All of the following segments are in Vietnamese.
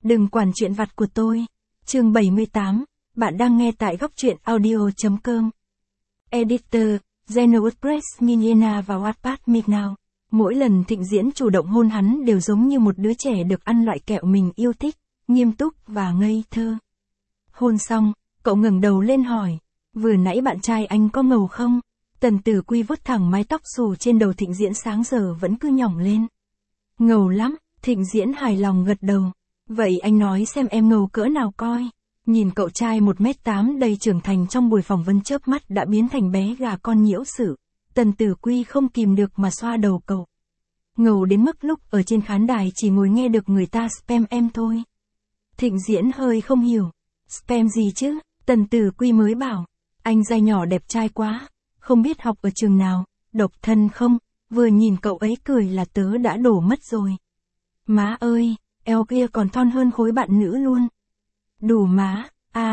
Đừng quản chuyện vặt của tôi. Chương 78, bạn đang nghe tại góc truyện audio.com. Editor, Zeno Press Mignena và Wattpad Midnow. Mỗi lần Thịnh Diễn chủ động hôn hắn đều giống như một đứa trẻ được ăn loại kẹo mình yêu thích, nghiêm túc và ngây thơ. Hôn xong, cậu ngẩng đầu lên hỏi, vừa nãy bạn trai anh có ngầu không? Tần Tử Quy vuốt thẳng mái tóc xù trên đầu Thịnh Diễn sáng giờ vẫn cứ nhỏng lên. Ngầu lắm, Thịnh Diễn hài lòng gật đầu. Vậy anh nói xem em ngầu cỡ nào coi. Nhìn cậu trai 1m8 đầy trưởng thành trong buổi phỏng vấn chớp mắt đã biến thành bé gà con nhiễu sự. Tần Tử Quy không kìm được mà xoa đầu cậu. Ngầu đến mức lúc ở trên khán đài chỉ ngồi nghe được người ta spam em thôi. Thịnh Diễn hơi không hiểu. Spam gì chứ? Tần Tử Quy mới bảo. Anh dai nhỏ đẹp trai quá. Không biết học ở trường nào, độc thân không? Vừa nhìn cậu ấy cười là tớ đã đổ mất rồi. Má ơi, eo kia còn thon hơn khối bạn nữ luôn. Đủ má,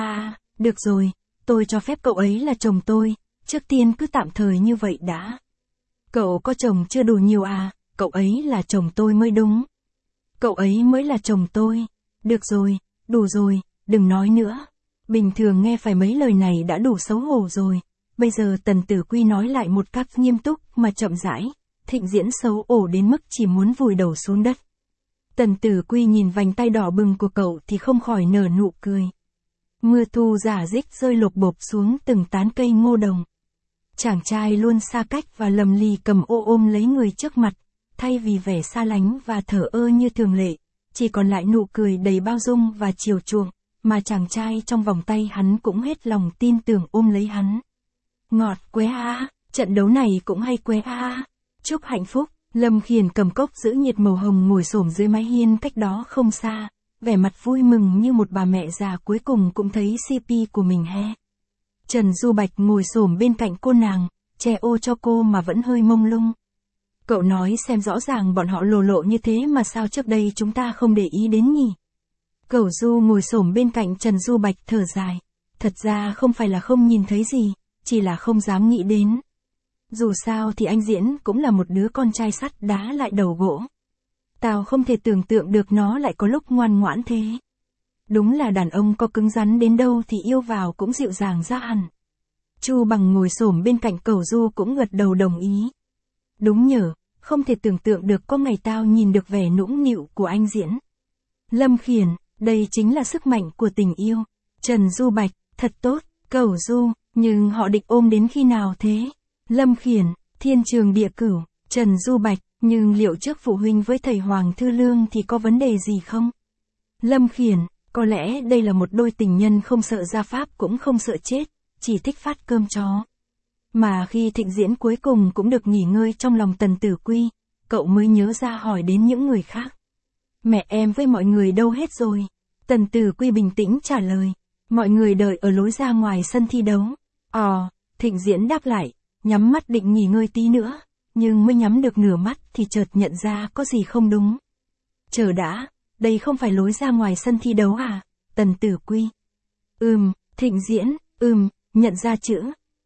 được rồi, tôi cho phép cậu ấy là chồng tôi, trước tiên cứ tạm thời như vậy đã. Cậu có chồng chưa đủ nhiều à, cậu ấy là chồng tôi mới đúng. Cậu ấy mới là chồng tôi. Được rồi, đủ rồi, đừng nói nữa. Bình thường nghe phải mấy lời này đã đủ xấu hổ rồi. Bây giờ Tần Tử Quy nói lại một cách nghiêm túc mà chậm rãi. Thịnh Diễn xấu hổ đến mức chỉ muốn vùi đầu xuống đất. Tần Tử Quy nhìn vành tay đỏ bừng của cậu thì không khỏi nở nụ cười. Mưa thu rả rích rơi lộp bộp xuống từng tán cây ngô đồng. Chàng trai luôn xa cách và lầm lì cầm ô ôm lấy người trước mặt, thay vì vẻ xa lánh và thờ ơ như thường lệ, chỉ còn lại nụ cười đầy bao dung và chiều chuộng, mà chàng trai trong vòng tay hắn cũng hết lòng tin tưởng ôm lấy hắn. Ngọt quá à, trận đấu này cũng hay quá à. Chúc hạnh phúc. Lâm Khiển cầm cốc giữ nhiệt màu hồng ngồi xổm dưới mái hiên cách đó không xa, vẻ mặt vui mừng như một bà mẹ già cuối cùng cũng thấy CP của mình he. Trần Du Bạch ngồi xổm bên cạnh cô nàng, che ô cho cô mà vẫn hơi mông lung. Cậu nói xem rõ ràng bọn họ lồ lộ như thế mà sao trước đây chúng ta không để ý đến nhỉ? Cẩu Du ngồi xổm bên cạnh Trần Du Bạch thở dài. Thật ra không phải là không nhìn thấy gì, chỉ là không dám nghĩ đến. Dù sao thì anh Diễn cũng là một đứa con trai sắt đá lại đầu gỗ. Tao không thể tưởng tượng được nó lại có lúc ngoan ngoãn thế. Đúng là đàn ông có cứng rắn đến đâu thì yêu vào cũng dịu dàng ra hẳn. Chu Bằng ngồi xổm bên cạnh Cẩu Du cũng gật đầu đồng ý. Đúng nhở, không thể tưởng tượng được có ngày tao nhìn được vẻ nũng nịu của anh Diễn. Lâm Khiển, đây chính là sức mạnh của tình yêu. Trần Du Bạch, thật tốt. Cẩu Du, nhưng họ định ôm đến khi nào thế? Lâm Khiển, thiên trường địa cửu. Trần Du Bạch, nhưng liệu trước phụ huynh với thầy Hoàng Thư Lương thì có vấn đề gì không? Lâm Khiển, có lẽ đây là một đôi tình nhân không sợ gia pháp cũng không sợ chết, chỉ thích phát cơm chó. Mà khi Thịnh Diễn cuối cùng cũng được nghỉ ngơi trong lòng Tần Tử Quy, cậu mới nhớ ra hỏi đến những người khác. Mẹ em với mọi người đâu hết rồi? Tần Tử Quy bình tĩnh trả lời. Mọi người đợi ở lối ra ngoài sân thi đấu. Thịnh Diễn đáp lại. Nhắm mắt định nghỉ ngơi tí nữa, nhưng mới nhắm được nửa mắt thì chợt nhận ra có gì không đúng. Chờ đã, đây không phải lối ra ngoài sân thi đấu à? Tần Tử Quy. Thịnh Diễn, nhận ra chữ.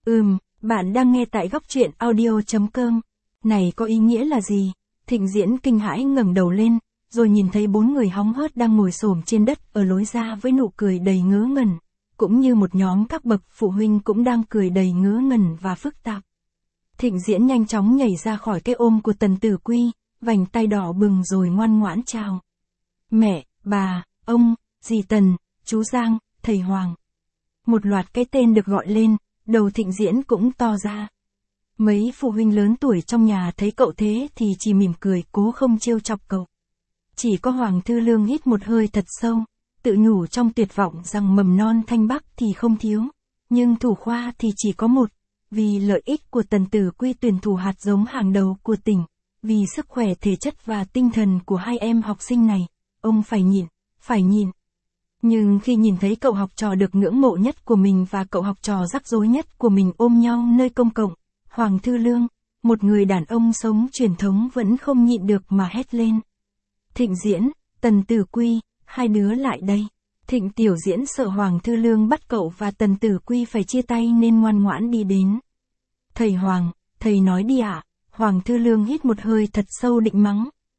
Bạn đang nghe tại góc truyện audio.com. Này có ý nghĩa là gì? Thịnh Diễn kinh hãi ngẩng đầu lên, rồi nhìn thấy 4 người hóng hớt đang ngồi xổm trên đất ở lối ra với nụ cười đầy ngớ ngẩn. Cũng như một nhóm các bậc phụ huynh cũng đang cười đầy ngớ ngẩn và phức tạp. Thịnh Diễn nhanh chóng nhảy ra khỏi cái ôm của Tần Tử Quy, vành tay đỏ bừng rồi ngoan ngoãn chào. Mẹ, bà, ông, dì Tần, chú Giang, thầy Hoàng. Một loạt cái tên được gọi lên, đầu Thịnh Diễn cũng to ra. Mấy phụ huynh lớn tuổi trong nhà thấy cậu thế thì chỉ mỉm cười cố không trêu chọc cậu. Chỉ có Hoàng Thư Lương hít một hơi thật sâu, tự nhủ trong tuyệt vọng rằng mầm non Thanh Bắc thì không thiếu, nhưng thủ khoa thì chỉ có một. Vì lợi ích của Tần Tử Quy tuyển thủ hạt giống hàng đầu của tỉnh, vì sức khỏe thể chất và tinh thần của hai em học sinh này, ông phải nhịn. Nhưng khi nhìn thấy cậu học trò được ngưỡng mộ nhất của mình và cậu học trò rắc rối nhất của mình ôm nhau nơi công cộng, Hoàng Thư Lương, một người đàn ông sống truyền thống vẫn không nhịn được mà hét lên. Thịnh Diễn, Tần Tử Quy, hai đứa lại đây. Thịnh Tiểu Diễn sợ Hoàng Thư Lương bắt cậu và Tần Tử Quy phải chia tay nên ngoan ngoãn đi đến. Thầy Hoàng, thầy nói đi ạ. Hoàng Thư Lương hít một hơi thật sâu định mắng.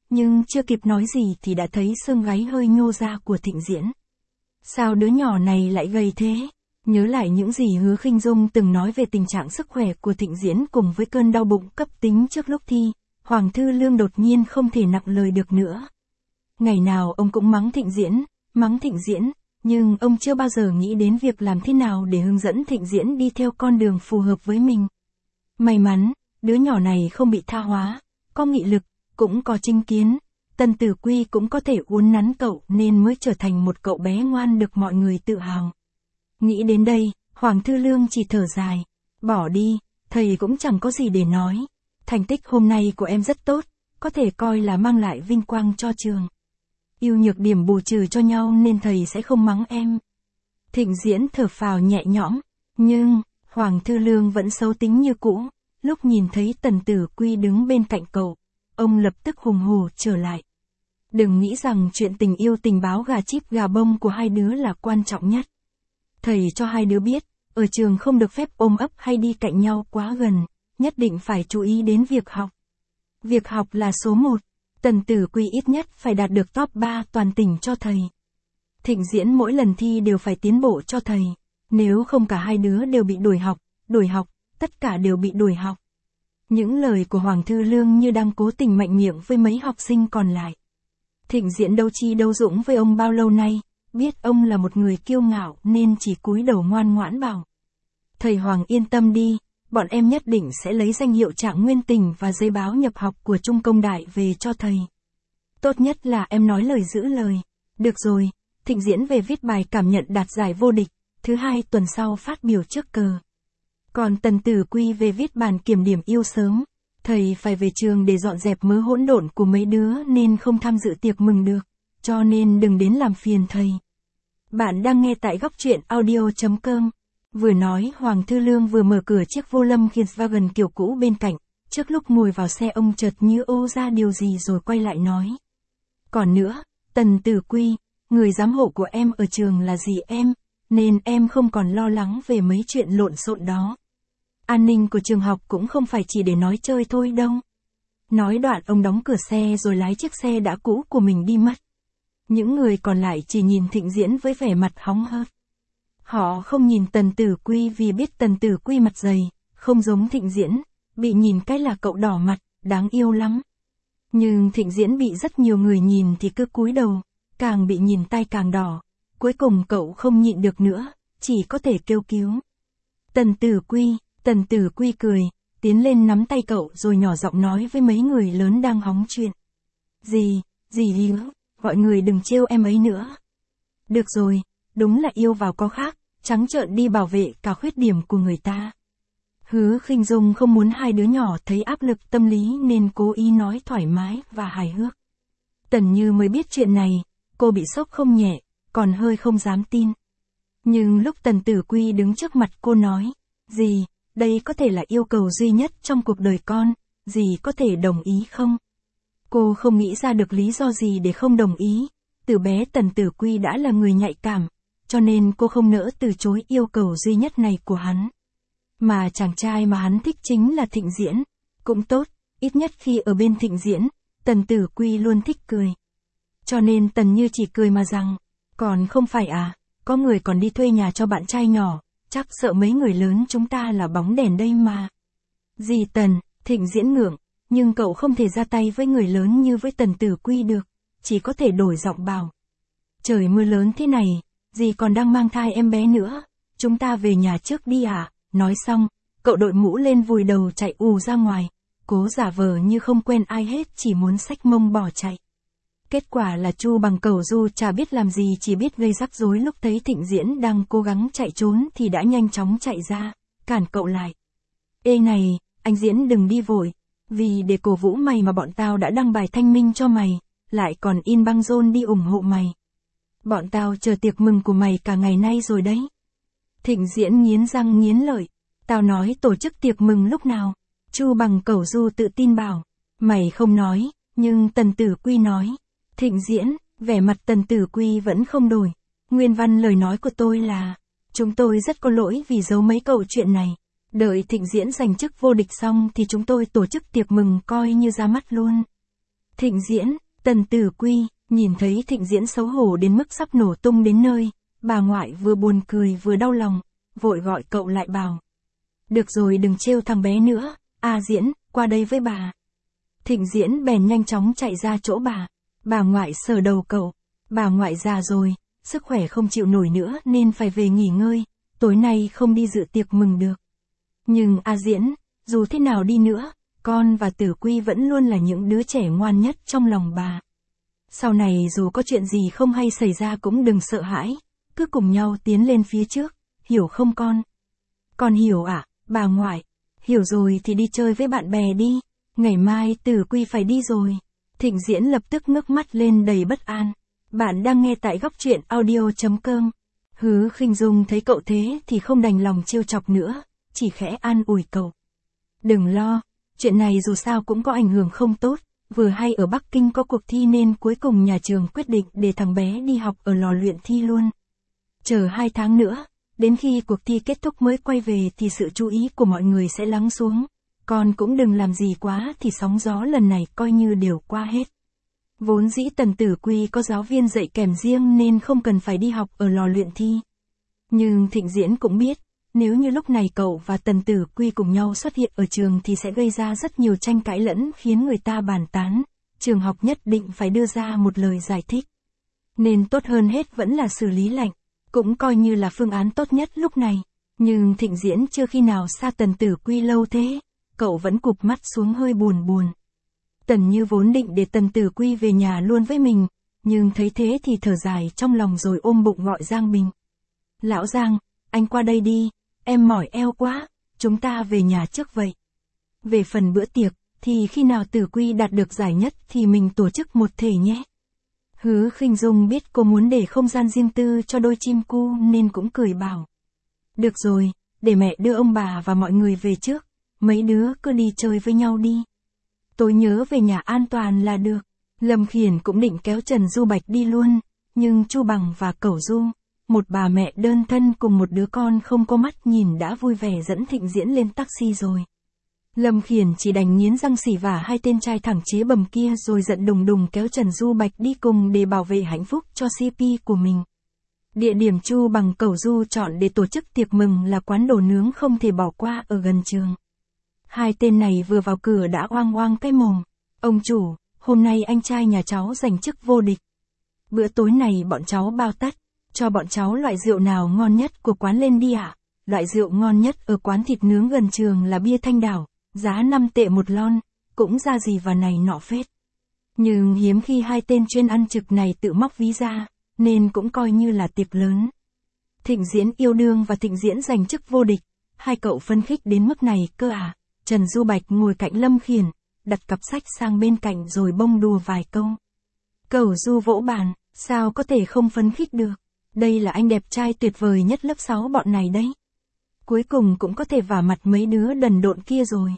nhưng chưa kịp nói gì thì đã thấy xương gáy hơi nhô ra của Thịnh Diễn. Sao đứa nhỏ này lại gầy thế? Nhớ lại những gì Hứa Khinh Dung từng nói về tình trạng sức khỏe của Thịnh Diễn cùng với cơn đau bụng cấp tính trước lúc thi, Hoàng Thư Lương đột nhiên không thể nặng lời được nữa. Ngày nào ông cũng mắng Thịnh Diễn, nhưng ông chưa bao giờ nghĩ đến việc làm thế nào để hướng dẫn Thịnh Diễn đi theo con đường phù hợp với mình. May mắn, đứa nhỏ này không bị tha hóa, có nghị lực, cũng có chính kiến, Tần Tử Quy cũng có thể uốn nắn cậu nên mới trở thành một cậu bé ngoan được mọi người tự hào. Nghĩ đến đây, Hoàng Thư Lương chỉ thở dài, bỏ đi, thầy cũng chẳng có gì để nói. Thành tích hôm nay của em rất tốt, có thể coi là mang lại vinh quang cho trường. Ưu nhược điểm bù trừ cho nhau nên thầy sẽ không mắng em. Thịnh Diễn thở phào nhẹ nhõm, nhưng, Hoàng Thư Lương vẫn xấu tính như cũ. Lúc nhìn thấy Tần Tử Quy đứng bên cạnh cậu, ông lập tức hùng hổ trở lại. Đừng nghĩ rằng chuyện tình yêu tình báo gà chíp gà bông của hai đứa là quan trọng nhất. Thầy cho hai đứa biết, ở trường không được phép ôm ấp hay đi cạnh nhau quá gần, nhất định phải chú ý đến việc học. Việc học là số 1, Tần Tử Quy ít nhất phải đạt được top 3 toàn tỉnh cho thầy. Thịnh Diễn mỗi lần thi đều phải tiến bộ cho thầy, nếu không cả hai đứa đều bị đuổi học, tất cả đều bị đuổi học. Những lời của Hoàng Thư Lương như đang cố tình mạnh miệng với mấy học sinh còn lại. Thịnh Diễn đâu chi đâu dũng với ông bao lâu nay, biết ông là một người kiêu ngạo nên chỉ cúi đầu ngoan ngoãn bảo. Thầy Hoàng yên tâm đi, bọn em nhất định sẽ lấy danh hiệu Trạng Nguyên Tình và giấy báo nhập học của Trung Công Đại về cho thầy. Tốt nhất là em nói lời giữ lời. Được rồi, Thịnh Diễn về viết bài cảm nhận đạt giải vô địch, thứ 2 tuần sau phát biểu trước cờ. Còn Tần Tử Quy về viết bản kiểm điểm yêu sớm, thầy phải về trường để dọn dẹp mớ hỗn độn của mấy đứa nên không tham dự tiệc mừng được, cho nên đừng đến làm phiền thầy. Bạn đang nghe tại góc truyện audio.com. Vừa nói Hoàng Thư Lương vừa mở cửa chiếc vô lâm Volkswagen kiểu cũ bên cạnh, trước lúc ngồi vào xe ông chợt như ô ra điều gì rồi quay lại nói. Còn nữa, Tần Tử Quy, người giám hộ của em ở trường là dì em, nên em không còn lo lắng về mấy chuyện lộn xộn đó. An ninh của trường học cũng không phải chỉ để nói chơi thôi đâu. Nói đoạn ông đóng cửa xe rồi lái chiếc xe đã cũ của mình đi mất. Những người còn lại chỉ nhìn Thịnh Diễn với vẻ mặt hóng hớt. Họ không nhìn Tần Tử Quy vì biết Tần Tử Quy mặt dày, không giống Thịnh Diễn, bị nhìn cái là cậu đỏ mặt, đáng yêu lắm. Nhưng Thịnh Diễn bị rất nhiều người nhìn thì cứ cúi đầu, càng bị nhìn tay càng đỏ. Cuối cùng cậu không nhịn được nữa, chỉ có thể kêu cứu. Tần Tử Quy cười, tiến lên nắm tay cậu rồi nhỏ giọng nói với mấy người lớn đang hóng chuyện. Dì Hứa, gọi người đừng trêu em ấy nữa. Được rồi, đúng là yêu vào có khác, trắng trợn đi bảo vệ cả khuyết điểm của người ta. Hứa Khinh Dung không muốn hai đứa nhỏ thấy áp lực tâm lý nên cố ý nói thoải mái và hài hước. Tần Như mới biết chuyện này, cô bị sốc không nhẹ, còn hơi không dám tin. Nhưng lúc Tần Tử Quy đứng trước mặt cô nói, dì, đây có thể là yêu cầu duy nhất trong cuộc đời con, dì có thể đồng ý không? Cô không nghĩ ra được lý do gì để không đồng ý. Từ bé Tần Tử Quy đã là người nhạy cảm, cho nên cô không nỡ từ chối yêu cầu duy nhất này của hắn. Mà chàng trai mà hắn thích chính là Thịnh Diễn. Cũng tốt, ít nhất khi ở bên Thịnh Diễn, Tần Tử Quy luôn thích cười. Cho nên Tần Như chỉ cười mà rằng, còn không phải à, có người còn đi thuê nhà cho bạn trai nhỏ, chắc sợ mấy người lớn chúng ta là bóng đèn đây mà. Dì Tần, Thịnh Diễn ngượng, nhưng cậu không thể ra tay với người lớn như với Tần Tử Quy được, chỉ có thể đổi giọng bảo. Trời mưa lớn thế này, dì còn đang mang thai em bé nữa, chúng ta về nhà trước đi à? Nói xong, cậu đội mũ lên vùi đầu chạy ù ra ngoài, cố giả vờ như không quen ai hết chỉ muốn xách mông bỏ chạy. Kết quả là Chu Bằng Cẩu Du chả biết làm gì chỉ biết gây rắc rối lúc thấy Thịnh Diễn đang cố gắng chạy trốn thì đã nhanh chóng chạy ra, cản cậu lại. Ê này, anh Diễn đừng đi vội, vì để cổ vũ mày mà bọn tao đã đăng bài thanh minh cho mày, lại còn in băng rôn đi ủng hộ mày. Bọn tao chờ tiệc mừng của mày cả ngày nay rồi đấy. Thịnh Diễn nghiến răng nghiến lợi, tao nói tổ chức tiệc mừng lúc nào? Chu Bằng Cẩu Du tự tin bảo, mày không nói, nhưng Tần Tử Quy nói. Thịnh Diễn, vẻ mặt Tần Tử Quy vẫn không đổi. Nguyên văn lời nói của tôi là, chúng tôi rất có lỗi vì giấu mấy cậu chuyện này. Đợi Thịnh Diễn giành chức vô địch xong thì chúng tôi tổ chức tiệc mừng coi như ra mắt luôn. Thịnh Diễn, Tần Tử Quy, nhìn thấy Thịnh Diễn xấu hổ đến mức sắp nổ tung đến nơi, bà ngoại vừa buồn cười vừa đau lòng, vội gọi cậu lại bảo. Được rồi, đừng trêu thằng bé nữa, Diễn, qua đây với bà. Thịnh Diễn bèn nhanh chóng chạy ra chỗ bà ngoại sờ đầu cậu, bà ngoại già rồi, sức khỏe không chịu nổi nữa nên phải về nghỉ ngơi, tối nay không đi dự tiệc mừng được. Nhưng Diễn, dù thế nào đi nữa, con và Tử Quy vẫn luôn là những đứa trẻ ngoan nhất trong lòng bà. Sau này dù có chuyện gì không hay xảy ra cũng đừng sợ hãi, cứ cùng nhau tiến lên phía trước, hiểu không con? Con hiểu ạ, bà ngoại. Hiểu rồi thì đi chơi với bạn bè đi, ngày mai Tử Quy phải đi rồi. Thịnh Diễn lập tức ngước mắt lên đầy bất an. Bạn đang nghe tại góc truyện audio.com. Hứa Khinh Dung thấy cậu thế thì không đành lòng trêu chọc nữa, chỉ khẽ an ủi cậu. Đừng lo, chuyện này dù sao cũng có ảnh hưởng không tốt, vừa hay ở Bắc Kinh có cuộc thi nên cuối cùng nhà trường quyết định để thằng bé đi học ở lò luyện thi luôn. Chờ 2 tháng nữa, đến khi cuộc thi kết thúc mới quay về thì sự chú ý của mọi người sẽ lắng xuống. Con cũng đừng làm gì quá thì sóng gió lần này coi như đều qua hết. Vốn dĩ Tần Tử Quy có giáo viên dạy kèm riêng nên không cần phải đi học ở lò luyện thi. Nhưng Thịnh Diễn cũng biết, nếu như lúc này cậu và Tần Tử Quy cùng nhau xuất hiện ở trường thì sẽ gây ra rất nhiều tranh cãi lẫn khiến người ta bàn tán. Trường học nhất định phải đưa ra một lời giải thích. Nên tốt hơn hết vẫn là xử lý lạnh, cũng coi như là phương án tốt nhất lúc này. Nhưng Thịnh Diễn chưa khi nào xa Tần Tử Quy lâu thế, cậu vẫn cụp mắt xuống hơi buồn. Tần Như vốn định để Tần Tử Quy về nhà luôn với mình, nhưng thấy thế thì thở dài trong lòng rồi ôm bụng gọi Giang Bình. Lão Giang, anh qua đây đi, em mỏi eo quá, chúng ta về nhà trước vậy. Về phần bữa tiệc, thì khi nào Tử Quy đạt được giải nhất thì mình tổ chức một thể nhé. Hứa Khinh Dung biết cô muốn để không gian riêng tư cho đôi chim cu nên cũng cười bảo. Được rồi, để mẹ đưa ông bà và mọi người về trước, mấy đứa cứ đi chơi với nhau đi. Tôi nhớ về nhà an toàn là được. Lâm Khiển cũng định kéo Trần Du Bạch đi luôn, nhưng Chu Bằng và Cẩu Du, một bà mẹ đơn thân cùng một đứa con không có mắt nhìn đã vui vẻ dẫn Thịnh Diễn lên taxi rồi. Lâm Khiển chỉ đành nghiến răng xỉ vả hai tên trai thẳng chế bầm kia rồi giận đùng đùng kéo Trần Du Bạch đi cùng để bảo vệ hạnh phúc cho CP của mình. Địa điểm Chu Bằng Cẩu Du chọn để tổ chức tiệc mừng là quán đồ nướng không thể bỏ qua ở gần trường. Hai tên này vừa vào cửa đã oang oang cái mồm. Ông chủ, hôm nay anh trai nhà cháu giành chức vô địch. Bữa tối này bọn cháu bao tất, cho bọn cháu loại rượu nào ngon nhất của quán lên đi ạ. Loại rượu ngon nhất ở quán thịt nướng gần trường là bia Thanh Đảo, giá 5 tệ một lon, cũng ra gì và này nọ phết. Nhưng hiếm khi hai tên chuyên ăn trực này tự móc ví ra, nên cũng coi như là tiệc lớn. Thịnh Diễn yêu đương và Thịnh Diễn giành chức vô địch, hai cậu phấn khích đến mức này cơ à. Trần Du Bạch ngồi cạnh Lâm Khiển, đặt cặp sách sang bên cạnh rồi bông đùa vài câu. Cẩu Du vỗ bàn, sao có thể không phấn khích được, đây là anh đẹp trai tuyệt vời nhất lớp 6 bọn này đấy. Cuối cùng cũng có thể vả mặt mấy đứa đần độn kia rồi.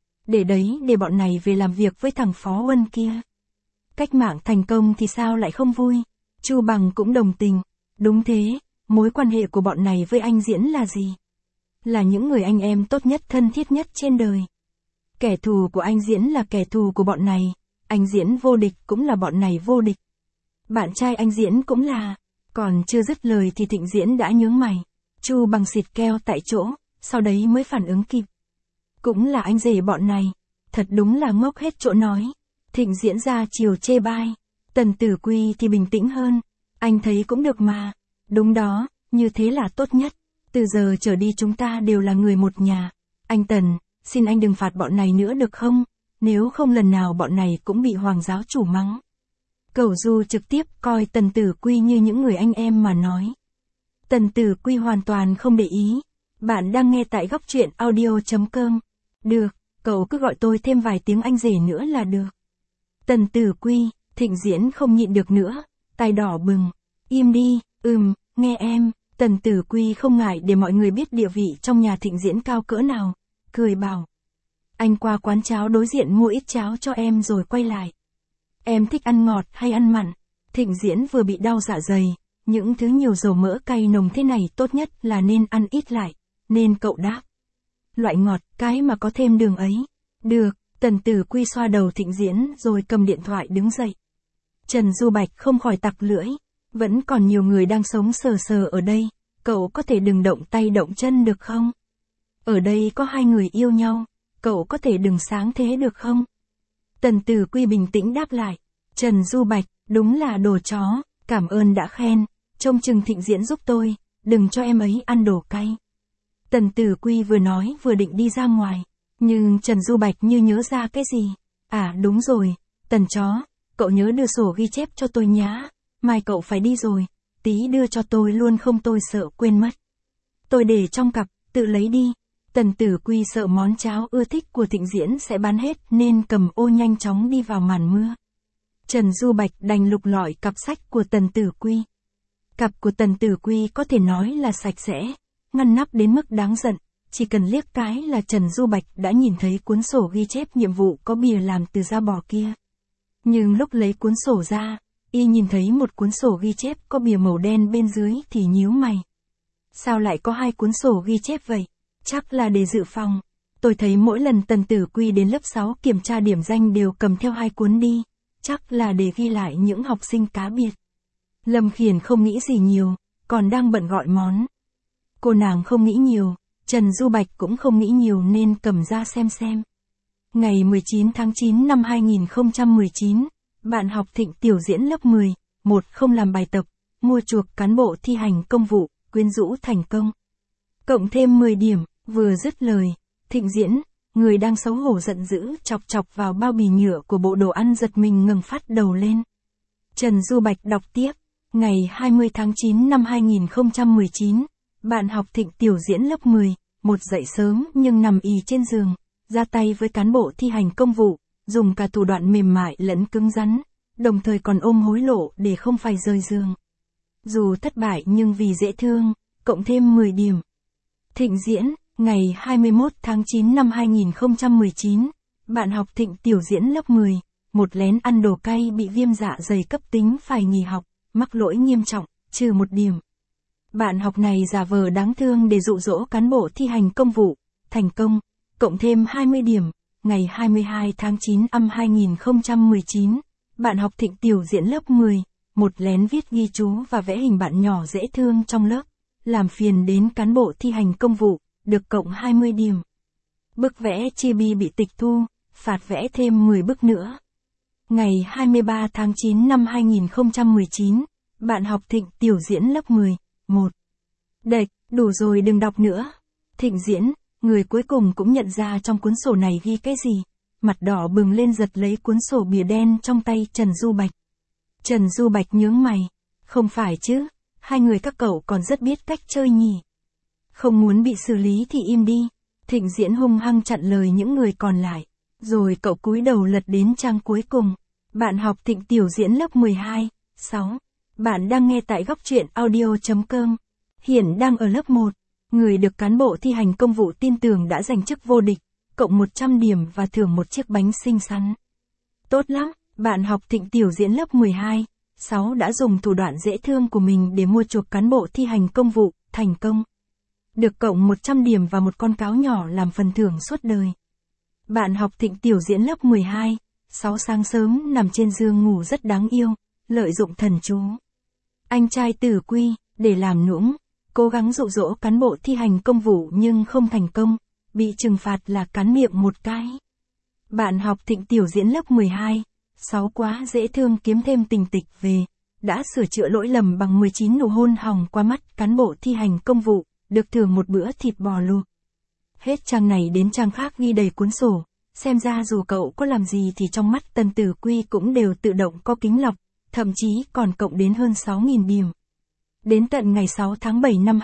Để bọn này về làm việc với thằng Phó Uân kia. Cách mạng thành công thì sao lại không vui. Chu Bằng cũng đồng tình, đúng thế, mối quan hệ của bọn này với anh Diễn là gì? Là những người anh em tốt nhất thân thiết nhất trên đời. Kẻ thù của anh Diễn là kẻ thù của bọn này, anh Diễn vô địch cũng là bọn này vô địch. Bạn trai anh Diễn cũng là, còn chưa dứt lời thì Thịnh Diễn đã nhướng mày. Chu Bằng xịt keo tại chỗ, sau đấy mới phản ứng kịp. Cũng là anh rể bọn này, thật đúng là ngốc hết chỗ nói. Thịnh Diễn ra chiều chê bai, Tần Tử Quy thì bình tĩnh hơn, anh thấy cũng được mà. Đúng đó, như thế là tốt nhất. Từ giờ trở đi chúng ta đều là người một nhà. Anh Tần, xin anh đừng phạt bọn này nữa được không? Nếu không lần nào bọn này cũng bị Hoàng giáo chủ mắng. Cẩu Du trực tiếp coi Tần Tử Quy như những người anh em mà nói. Tần Tử Quy hoàn toàn không để ý. Bạn đang nghe tại góc truyện audio.com. Được, cậu cứ gọi tôi thêm vài tiếng anh rể nữa là được. Tần Tử Quy, Thịnh Diễn không nhịn được nữa, tai đỏ bừng. Im đi, nghe em. Tần Tử Quy không ngại để mọi người biết địa vị trong nhà Thịnh Diễn cao cỡ nào, cười bảo. Anh qua quán cháo đối diện mua ít cháo cho em rồi quay lại. Em thích ăn ngọt hay ăn mặn? Thịnh Diễn vừa bị đau dạ dày, những thứ nhiều dầu mỡ cay nồng thế này tốt nhất là nên ăn ít lại, nên cậu đáp. Loại ngọt, cái mà có thêm đường ấy. Được, Tần Tử Quy xoa đầu Thịnh Diễn rồi cầm điện thoại đứng dậy. Trần Du Bạch không khỏi tặc lưỡi. Vẫn còn nhiều người đang sống sờ sờ ở đây, cậu có thể đừng động tay động chân được không? Ở đây có hai người yêu nhau, cậu có thể đừng sáng thế được không? Tần Tử Quy bình tĩnh đáp lại. Trần Du Bạch, đúng là đồ chó, cảm ơn đã khen, trông chừng Thịnh Diễn giúp tôi, đừng cho em ấy ăn đồ cay. Tần Tử Quy vừa nói vừa định đi ra ngoài, nhưng Trần Du Bạch như nhớ ra cái gì. À đúng rồi, Tần chó, cậu nhớ đưa sổ ghi chép cho tôi nhá, mai cậu phải đi rồi, tí đưa cho tôi luôn không tôi sợ quên mất. Tôi để trong cặp, tự lấy đi. Tần Tử Quy sợ món cháo ưa thích của Thịnh Diễn sẽ bán hết nên cầm ô nhanh chóng đi vào màn mưa. Trần Du Bạch đành lục lọi cặp sách của Tần Tử Quy. Cặp của Tần Tử Quy có thể nói là sạch sẽ, ngăn nắp đến mức đáng giận, chỉ cần liếc cái là Trần Du Bạch đã nhìn thấy cuốn sổ ghi chép nhiệm vụ có bìa làm từ da bò kia. Nhưng lúc lấy cuốn sổ ra, y nhìn thấy một cuốn sổ ghi chép có bìa màu đen bên dưới thì nhíu mày. Sao lại có hai cuốn sổ ghi chép vậy? Chắc là để dự phòng. Tôi thấy mỗi lần Tần Tử Quy đến lớp 6 kiểm tra điểm danh đều cầm theo hai cuốn đi. Chắc là để ghi lại những học sinh cá biệt. Lâm Khiển không nghĩ gì nhiều, còn đang bận gọi món. Cô nàng không nghĩ nhiều, Trần Du Bạch cũng không nghĩ nhiều nên cầm ra xem. Ngày 19 tháng 9 năm 2019, bạn học Thịnh Tiểu Diễn lớp 10, 1 không làm bài tập, mua chuộc cán bộ thi hành công vụ, quyến rũ thành công. Cộng thêm 10 điểm, vừa dứt lời, Thịnh Diễn, người đang xấu hổ giận dữ chọc vào bao bì nhựa của bộ đồ ăn giật mình ngẩng phát đầu lên. Trần Du Bạch đọc tiếp, ngày 20 tháng 9 năm 2019, bạn học Thịnh Tiểu Diễn lớp 10, 1 dậy sớm nhưng nằm ì trên giường, ra tay với cán bộ thi hành công vụ, dùng cả thủ đoạn mềm mại lẫn cứng rắn, đồng thời còn ôm hối lộ để không phải rời giường. Dù thất bại nhưng vì dễ thương, cộng thêm 10 điểm. Thịnh Diễn, ngày 21 tháng 9 năm 2019, bạn học Thịnh Tiểu Diễn lớp 10, 1 lén ăn đồ cay bị viêm dạ dày cấp tính phải nghỉ học, mắc lỗi nghiêm trọng, trừ 1 điểm. Bạn học này giả vờ đáng thương để dụ dỗ cán bộ thi hành công vụ, thành công, cộng thêm 20 điểm. Ngày 22 tháng 9 năm 2019, bạn học Thịnh Tiểu Diễn lớp 10, 1 lén viết ghi chú và vẽ hình bạn nhỏ dễ thương trong lớp, làm phiền đến cán bộ thi hành công vụ, được cộng 20 điểm. Bức vẽ chibi bị tịch thu, phạt vẽ thêm 10 bức nữa. Ngày 23 tháng 9 năm 2019, bạn học Thịnh Tiểu Diễn lớp 10, 1. Đệch, đủ rồi đừng đọc nữa. Thịnh Diễn, người cuối cùng cũng nhận ra trong cuốn sổ này ghi cái gì. Mặt đỏ bừng lên giật lấy cuốn sổ bìa đen trong tay Trần Du Bạch. Trần Du Bạch nhướng mày. Không phải chứ, hai người các cậu còn rất biết cách chơi nhỉ. Không muốn bị xử lý thì im đi. Thịnh Diễn hung hăng chặn lời những người còn lại. Rồi cậu cúi đầu lật đến trang cuối cùng. Bạn học Thịnh Tiểu Diễn lớp 12, 6. Bạn đang nghe tại góc truyện audio.com. Hiện đang ở lớp 1. Người được cán bộ thi hành công vụ tin tưởng đã giành chức vô địch, cộng 100 điểm và thưởng một chiếc bánh xinh xắn. Tốt lắm, bạn học Thịnh Tiểu Diễn lớp 12, 6 đã dùng thủ đoạn dễ thương của mình để mua chuộc cán bộ thi hành công vụ, thành công. Được cộng 100 điểm và một con cáo nhỏ làm phần thưởng suốt đời. Bạn học Thịnh Tiểu Diễn lớp 12, 6 sáng sớm nằm trên giường ngủ rất đáng yêu, lợi dụng thần chú. Anh trai Tử Quy, để làm nũng, cố gắng dụ dỗ cán bộ thi hành công vụ nhưng không thành công, bị trừng phạt là cắn miệng một cái. Bạn học Thịnh Tiểu Diễn lớp 12, 6 quá dễ thương kiếm thêm tình tịch về, đã sửa chữa lỗi lầm bằng 19 nụ hôn hồng qua mắt cán bộ thi hành công vụ, được thưởng một bữa thịt bò luộc. Hết trang này đến trang khác ghi đầy cuốn sổ, xem ra dù cậu có làm gì thì trong mắt Tần Tử Quy cũng đều tự động có kính lọc, thậm chí còn cộng đến hơn 6.000 điểm. Đến tận ngày 6 tháng 7 năm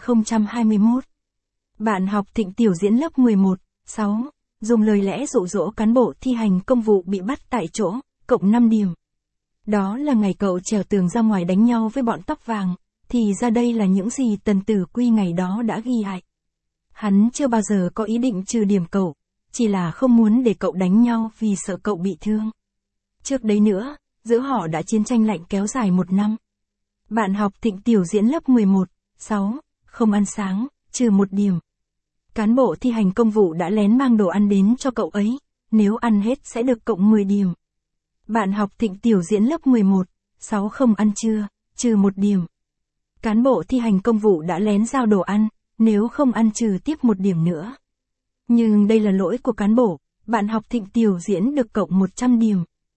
2021, bạn học Thịnh Tiểu Diễn lớp 11, 6, dùng lời lẽ dụ dỗ cán bộ thi hành công vụ bị bắt tại chỗ, cộng 5 điểm. Đó là ngày cậu trèo tường ra ngoài đánh nhau với bọn tóc vàng, thì ra đây là những gì Tần Tử Quy ngày đó đã ghi lại. Hắn chưa bao giờ có ý định trừ điểm cậu, chỉ là không muốn để cậu đánh nhau vì sợ cậu bị thương. Trước đấy nữa, giữa họ đã chiến tranh lạnh kéo dài 1 năm. Bạn học Thịnh Tiểu Diễn lớp 11, 6, không ăn sáng, trừ 1 điểm. Cán bộ thi hành công vụ đã lén mang đồ ăn đến cho cậu ấy, nếu ăn hết sẽ được cộng 10 điểm. Bạn học Thịnh tiểu diễn lớp 11, 6 không ăn trưa, trừ 1 điểm. Cán bộ thi hành công vụ đã lén giao đồ ăn, nếu không ăn trừ tiếp 1 điểm nữa. Nhưng đây là lỗi của cán bộ, bạn học Thịnh tiểu diễn được cộng 100 điểm.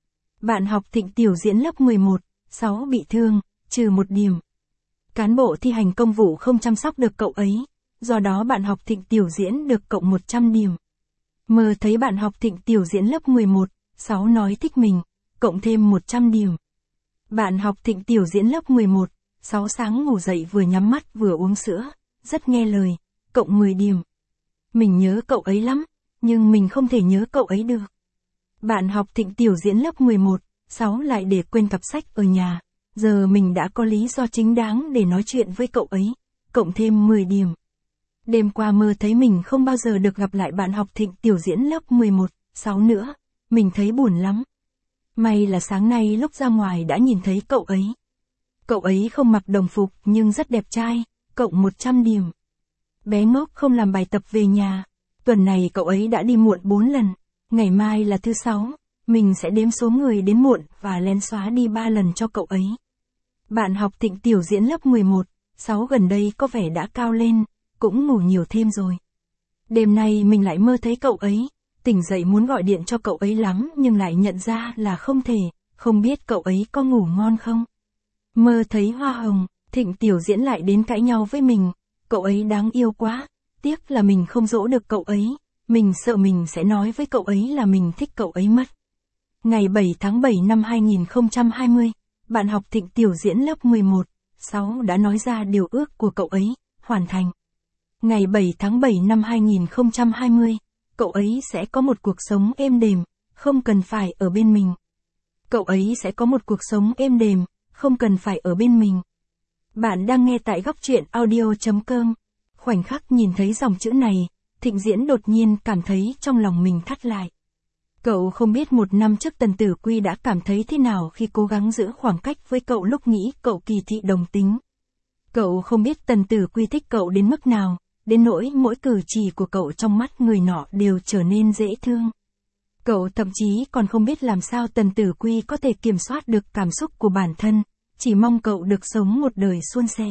Bạn học Thịnh tiểu diễn lớp 11, 6 bị thương, trừ 1 điểm. Cán bộ thi hành công vụ không chăm sóc được cậu ấy, do đó bạn học Thịnh tiểu diễn được cộng 100 điểm. Mơ thấy bạn học Thịnh tiểu diễn lớp 11, 6 nói thích mình, cộng thêm 100 điểm. Bạn học Thịnh tiểu diễn lớp 11, 6 sáng ngủ dậy vừa nhắm mắt vừa uống sữa, rất nghe lời, cộng 10 điểm. Mình nhớ cậu ấy lắm, nhưng mình không thể nhớ cậu ấy được. Bạn học Thịnh tiểu diễn lớp 11, 6 lại để quên cặp sách ở nhà, giờ mình đã có lý do chính đáng để nói chuyện với cậu ấy, cộng thêm 10 điểm. Đêm qua mơ thấy mình không bao giờ được gặp lại bạn học Thịnh tiểu diễn lớp 11, 6 nữa, mình thấy buồn lắm. May là sáng nay lúc ra ngoài đã nhìn thấy cậu ấy. Cậu ấy không mặc đồng phục nhưng rất đẹp trai, cộng 100 điểm. Bé ngốc không làm bài tập về nhà. Tuần này cậu ấy đã đi muộn 4 lần. Ngày mai là thứ 6, mình sẽ đếm số người đến muộn và lén xóa đi 3 lần cho cậu ấy. Bạn học Thịnh tiểu diễn lớp 11, 6 gần đây có vẻ đã cao lên, cũng ngủ nhiều thêm rồi. Đêm nay mình lại mơ thấy cậu ấy, tỉnh dậy muốn gọi điện cho cậu ấy lắm nhưng lại nhận ra là không thể, không biết cậu ấy có ngủ ngon không. Mơ thấy hoa hồng, Thịnh tiểu diễn lại đến cãi nhau với mình, cậu ấy đáng yêu quá, tiếc là mình không dỗ được cậu ấy, mình sợ mình sẽ nói với cậu ấy là mình thích cậu ấy mất. Ngày 7 tháng 7 năm 2020, bạn học Thịnh tiểu diễn lớp 11, 6 đã nói ra điều ước của cậu ấy, hoàn thành. Ngày 7 tháng 7 năm 2020, cậu ấy sẽ có một cuộc sống êm đềm, không cần phải ở bên mình. Cậu ấy sẽ có một cuộc sống êm đềm, không cần phải ở bên mình. Bạn đang nghe tại góc truyện audio.com. Khoảnh khắc nhìn thấy dòng chữ này, Thịnh diễn đột nhiên cảm thấy trong lòng mình thắt lại. Cậu không biết 1 năm trước Tần Tử Quy đã cảm thấy thế nào khi cố gắng giữ khoảng cách với cậu lúc nghĩ cậu kỳ thị đồng tính. Cậu không biết Tần Tử Quy thích cậu đến mức nào, đến nỗi mỗi cử chỉ của cậu trong mắt người nọ đều trở nên dễ thương. Cậu thậm chí còn không biết làm sao Tần Tử Quy có thể kiểm soát được cảm xúc của bản thân, chỉ mong cậu được sống một đời suôn sẻ.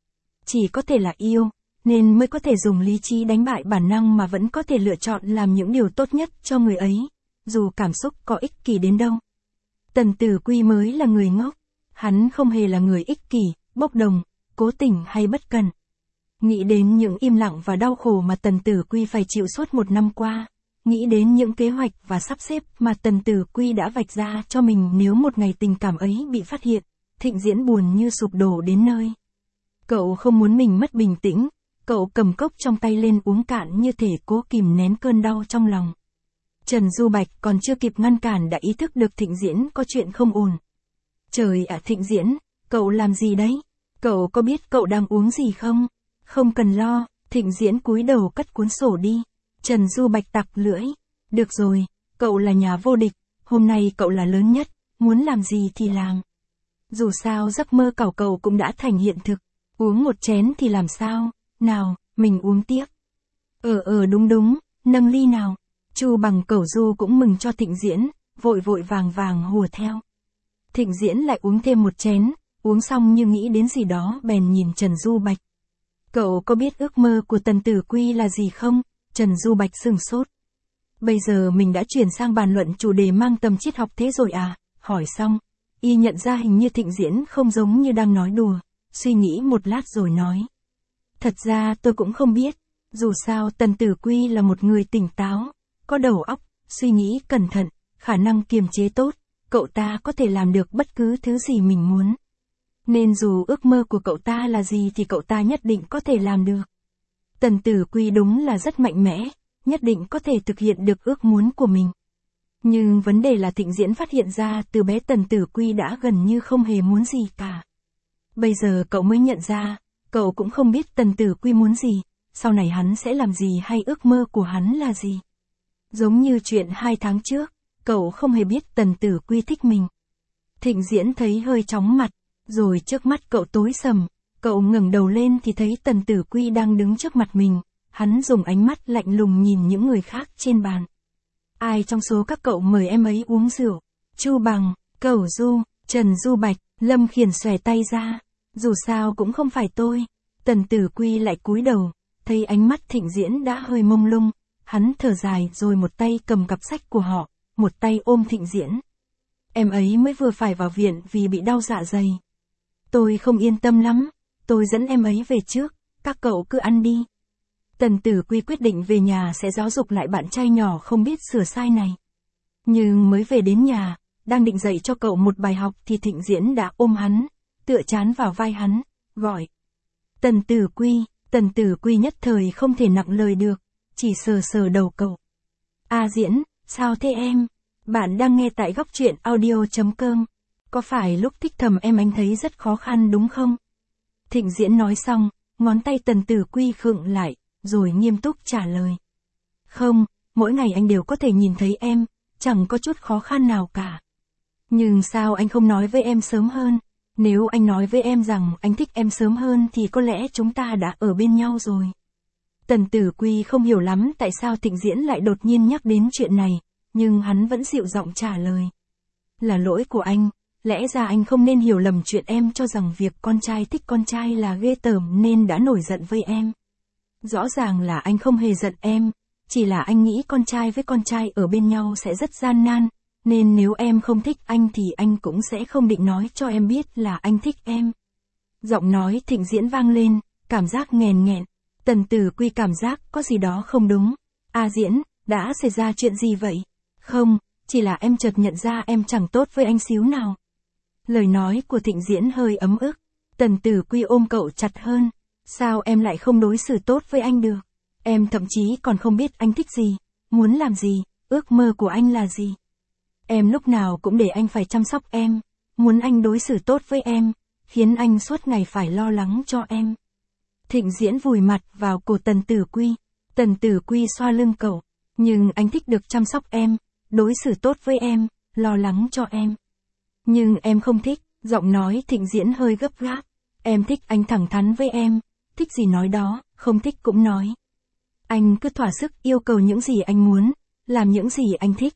Chỉ có thể là yêu, nên mới có thể dùng lý trí đánh bại bản năng mà vẫn có thể lựa chọn làm những điều tốt nhất cho người ấy, dù cảm xúc có ích kỷ đến đâu. Tần Tử Quy mới là người ngốc, hắn không hề là người ích kỷ, bốc đồng, cố tình hay bất cần. Nghĩ đến những im lặng và đau khổ mà Tần Tử Quy phải chịu suốt 1 năm qua, nghĩ đến những kế hoạch và sắp xếp mà Tần Tử Quy đã vạch ra cho mình nếu một ngày tình cảm ấy bị phát hiện, Thịnh diễn buồn như sụp đổ đến nơi. Cậu không muốn mình mất bình tĩnh, cậu cầm cốc trong tay lên uống cạn như thể cố kìm nén cơn đau trong lòng. Trần Du Bạch còn chưa kịp ngăn cản đã ý thức được Thịnh diễn có chuyện không ổn. Trời ạ Thịnh diễn, cậu làm gì đấy? Cậu có biết cậu đang uống gì không? Không cần lo, Thịnh diễn cúi đầu cất cuốn sổ đi. Trần Du Bạch tặc lưỡi. Được rồi, cậu là nhà vô địch, hôm nay cậu là lớn nhất, muốn làm gì thì làm. Dù sao giấc mơ của cậu cũng đã thành hiện thực, uống 1 chén thì làm sao, nào, mình uống tiếp. Đúng, nâng ly nào. Chu Bằng Cẩu Du cũng mừng cho Thịnh diễn, vội vàng hùa theo. Thịnh diễn lại uống thêm 1 chén, uống xong như nghĩ đến gì đó bèn nhìn Trần Du Bạch. Cậu có biết ước mơ của Tần Tử Quy là gì không? Trần Du Bạch sửng sốt. Bây giờ mình đã chuyển sang bàn luận chủ đề mang tầm triết học thế rồi à? Hỏi xong, y nhận ra hình như Thịnh diễn không giống như đang nói đùa, suy nghĩ một lát rồi nói. Thật ra tôi cũng không biết, dù sao Tần Tử Quy là một người tỉnh táo, có đầu óc, suy nghĩ cẩn thận, khả năng kiềm chế tốt, cậu ta có thể làm được bất cứ thứ gì mình muốn. Nên dù ước mơ của cậu ta là gì thì cậu ta nhất định có thể làm được. Tần Tử Quy đúng là rất mạnh mẽ, nhất định có thể thực hiện được ước muốn của mình. Nhưng vấn đề là Thịnh diễn phát hiện ra từ bé Tần Tử Quy đã gần như không hề muốn gì cả. Bây giờ cậu mới nhận ra, cậu cũng không biết Tần Tử Quy muốn gì, sau này hắn sẽ làm gì hay ước mơ của hắn là gì. Giống như chuyện 2 tháng trước, cậu không hề biết Tần Tử Quy thích mình. Thịnh diễn thấy hơi chóng mặt, rồi trước mắt cậu tối sầm, cậu ngẩng đầu lên thì thấy Tần Tử Quy đang đứng trước mặt mình, hắn dùng ánh mắt lạnh lùng nhìn những người khác trên bàn. Ai trong số các cậu mời em ấy uống rượu? Chu Bằng, Cẩu Du, Trần Du Bạch, Lâm Khiển xòe tay ra. Dù sao cũng không phải tôi. Tần Tử Quy lại cúi đầu, thấy ánh mắt Thịnh Diễn đã hơi mông lung, hắn thở dài rồi một tay cầm cặp sách của họ, một tay ôm Thịnh Diễn. Em ấy mới vừa phải vào viện vì bị đau dạ dày. Tôi không yên tâm lắm, tôi dẫn em ấy về trước, các cậu cứ ăn đi. Tần Tử Quy quyết định về nhà sẽ giáo dục lại bạn trai nhỏ không biết sửa sai này. Nhưng mới về đến nhà, đang định dạy cho cậu một bài học thì Thịnh Diễn đã ôm hắn, tựa trán vào vai hắn, gọi. Tần Tử Quy nhất thời không thể nặng lời được, chỉ sờ sờ đầu cậu. Diễn, sao thế em? Bạn đang nghe tại góc truyện audio.com. Có phải lúc thích thầm em anh thấy rất khó khăn đúng không? Thịnh Diễn nói xong, ngón tay Tần Tử Quy khựng lại, rồi nghiêm túc trả lời. Không, mỗi ngày anh đều có thể nhìn thấy em, chẳng có chút khó khăn nào cả. Nhưng sao anh không nói với em sớm hơn? Nếu anh nói với em rằng anh thích em sớm hơn thì có lẽ chúng ta đã ở bên nhau rồi. Tần Tử Quy không hiểu lắm tại sao Thịnh Diễn lại đột nhiên nhắc đến chuyện này, nhưng hắn vẫn dịu giọng trả lời. Là lỗi của anh, lẽ ra anh không nên hiểu lầm chuyện em cho rằng việc con trai thích con trai là ghê tởm nên đã nổi giận với em. Rõ ràng là anh không hề giận em, chỉ là anh nghĩ con trai với con trai ở bên nhau sẽ rất gian nan, nên nếu em không thích anh thì anh cũng sẽ không định nói cho em biết là anh thích em. Giọng nói Thịnh Diễn vang lên, cảm giác nghèn nghẹn. Tần Tử Quy cảm giác có gì đó không đúng. Diễn, đã xảy ra chuyện gì vậy? Không, chỉ là em chợt nhận ra em chẳng tốt với anh xíu nào. Lời nói của Thịnh Diễn hơi ấm ức. Tần Tử Quy ôm cậu chặt hơn. Sao em lại không đối xử tốt với anh được? Em thậm chí còn không biết anh thích gì, muốn làm gì, ước mơ của anh là gì. Em lúc nào cũng để anh phải chăm sóc em, muốn anh đối xử tốt với em, khiến anh suốt ngày phải lo lắng cho em. Thịnh Diễn vùi mặt vào cổ Tần Tử Quy. Tần Tử Quy xoa lưng cậu. Nhưng anh thích được chăm sóc em, đối xử tốt với em, lo lắng cho em. Nhưng em không thích, giọng nói Thịnh Diễn hơi gấp gáp. Em thích anh thẳng thắn với em, thích gì nói đó, không thích cũng nói. Anh cứ thỏa sức yêu cầu những gì anh muốn, làm những gì anh thích,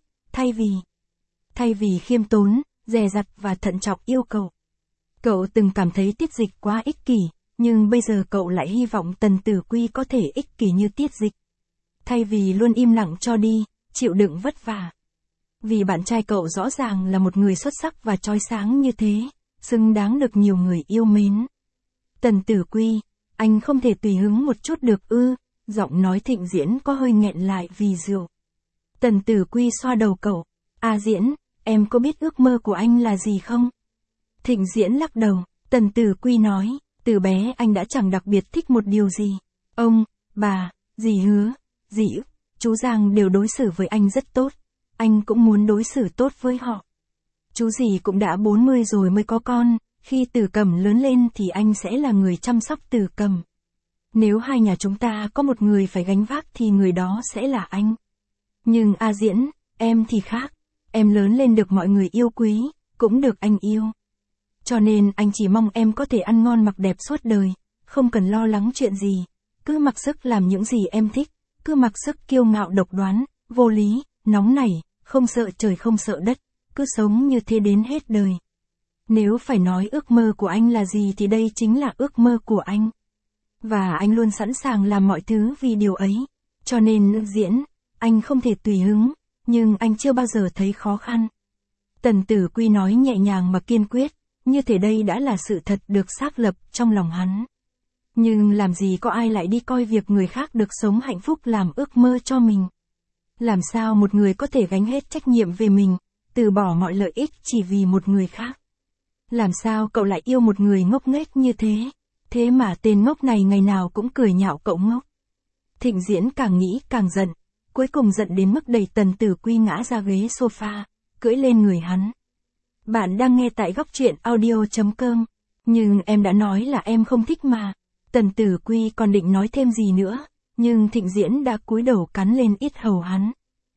thay vì khiêm tốn, dè dặt và thận trọng yêu cầu. Cậu từng cảm thấy Tiết Dịch quá ích kỷ, nhưng bây giờ cậu lại hy vọng Tần Tử Quy có thể ích kỷ như Tiết Dịch. Thay vì luôn im lặng cho đi, chịu đựng vất vả. Vì bạn trai cậu rõ ràng là một người xuất sắc và chói sáng như thế, xứng đáng được nhiều người yêu mến. Tần Tử Quy, anh không thể tùy hứng một chút được ư? Giọng nói Thịnh Diễn có hơi nghẹn lại vì rượu. Tần Tử Quy xoa đầu cậu. Diễn, em có biết ước mơ của anh là gì không? Thịnh Diễn lắc đầu. Tần Tử Quy nói, từ bé anh đã chẳng đặc biệt thích một điều gì. Ông, bà, dì Hứa, dì Ức, chú Giang đều đối xử với anh rất tốt. Anh cũng muốn đối xử tốt với họ. Chú dì cũng đã 40 rồi mới có con, khi Tử Cầm lớn lên thì anh sẽ là người chăm sóc Tử Cầm. Nếu hai nhà chúng ta có một người phải gánh vác thì người đó sẽ là anh. Nhưng Diễn, em thì khác. Em lớn lên được mọi người yêu quý, cũng được anh yêu. Cho nên anh chỉ mong em có thể ăn ngon mặc đẹp suốt đời, không cần lo lắng chuyện gì. Cứ mặc sức làm những gì em thích, cứ mặc sức kiêu ngạo độc đoán, vô lý, nóng nảy, không sợ trời không sợ đất, cứ sống như thế đến hết đời. Nếu phải nói ước mơ của anh là gì thì đây chính là ước mơ của anh. Và anh luôn sẵn sàng làm mọi thứ vì điều ấy. Cho nên Diễn, anh không thể tùy hứng, nhưng anh chưa bao giờ thấy khó khăn. Tần Tử Quy nói nhẹ nhàng mà kiên quyết, như thể đây đã là sự thật được xác lập trong lòng hắn. Nhưng làm gì có ai lại đi coi việc người khác được sống hạnh phúc làm ước mơ cho mình. Làm sao một người có thể gánh hết trách nhiệm về mình, từ bỏ mọi lợi ích chỉ vì một người khác. Làm sao cậu lại yêu một người ngốc nghếch như thế? Thế mà tên ngốc này ngày nào cũng cười nhạo cậu ngốc. Thịnh Diễn càng nghĩ càng giận, cuối cùng giận đến mức đẩy Tần Tử Quy ngã ra ghế sofa, cưỡi lên người hắn. Bạn đang nghe tại góc truyện audio.com. Nhưng em đã nói là em không thích mà. Tần Tử Quy còn định nói thêm gì nữa, nhưng Thịnh Diễn đã cúi đầu cắn lên yết hầu hắn.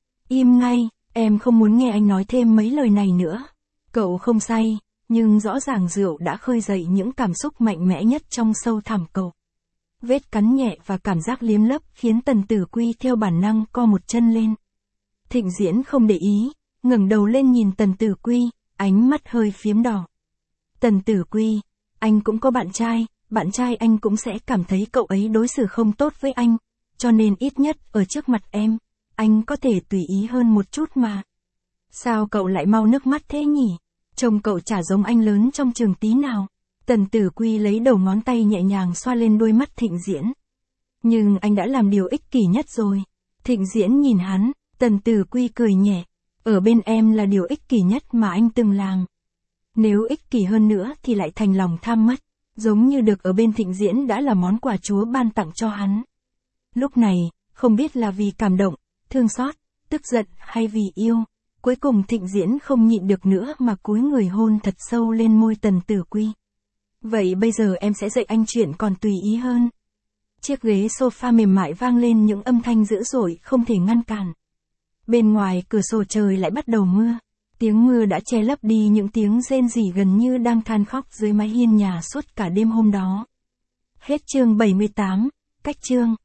Im ngay, em không muốn nghe anh nói thêm mấy lời này nữa. Cậu không say, nhưng rõ ràng rượu đã khơi dậy những cảm xúc mạnh mẽ nhất trong sâu thẳm cậu. Vết cắn nhẹ và cảm giác liếm lấp khiến Tần Tử Quy theo bản năng co một chân lên. Thịnh Diễn không để ý, ngẩng đầu lên nhìn Tần Tử Quy, ánh mắt hơi phiếm đỏ. Tần Tử Quy, anh cũng có bạn trai anh cũng sẽ cảm thấy cậu ấy đối xử không tốt với anh, cho nên ít nhất ở trước mặt em, anh có thể tùy ý hơn một chút mà. Sao cậu lại mau nước mắt thế nhỉ? Trông cậu chả giống anh lớn trong trường tí nào. Tần Tử Quy lấy đầu ngón tay nhẹ nhàng xoa lên đôi mắt Thịnh Diễn. Nhưng anh đã làm điều ích kỷ nhất rồi. Thịnh Diễn nhìn hắn, Tần Tử Quy cười nhẹ. Ở bên em là điều ích kỷ nhất mà anh từng làm. Nếu ích kỷ hơn nữa thì lại thành lòng tham mất. Giống như được ở bên Thịnh Diễn đã là món quà Chúa ban tặng cho hắn. Lúc này, không biết là vì cảm động, thương xót, tức giận hay vì yêu. Cuối cùng Thịnh Diễn không nhịn được nữa mà cúi người hôn thật sâu lên môi Tần Tử Quy. Vậy bây giờ em sẽ dạy anh chuyện còn tùy ý hơn. Chiếc ghế sofa mềm mại vang lên những âm thanh dữ dội không thể ngăn cản. Bên ngoài cửa sổ trời lại bắt đầu mưa. Tiếng mưa đã che lấp đi những tiếng rên rỉ gần như đang than khóc dưới mái hiên nhà suốt cả đêm hôm đó. Hết chương 78, cách chương.